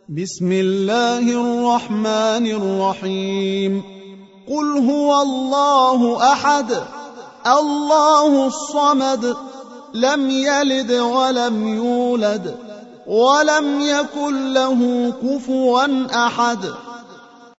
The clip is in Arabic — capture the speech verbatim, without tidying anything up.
بسم الله الرحمن الرحيم قل هو الله أحد الله الصمد لم يلد ولم يولد ولم يكن له كفوا أحد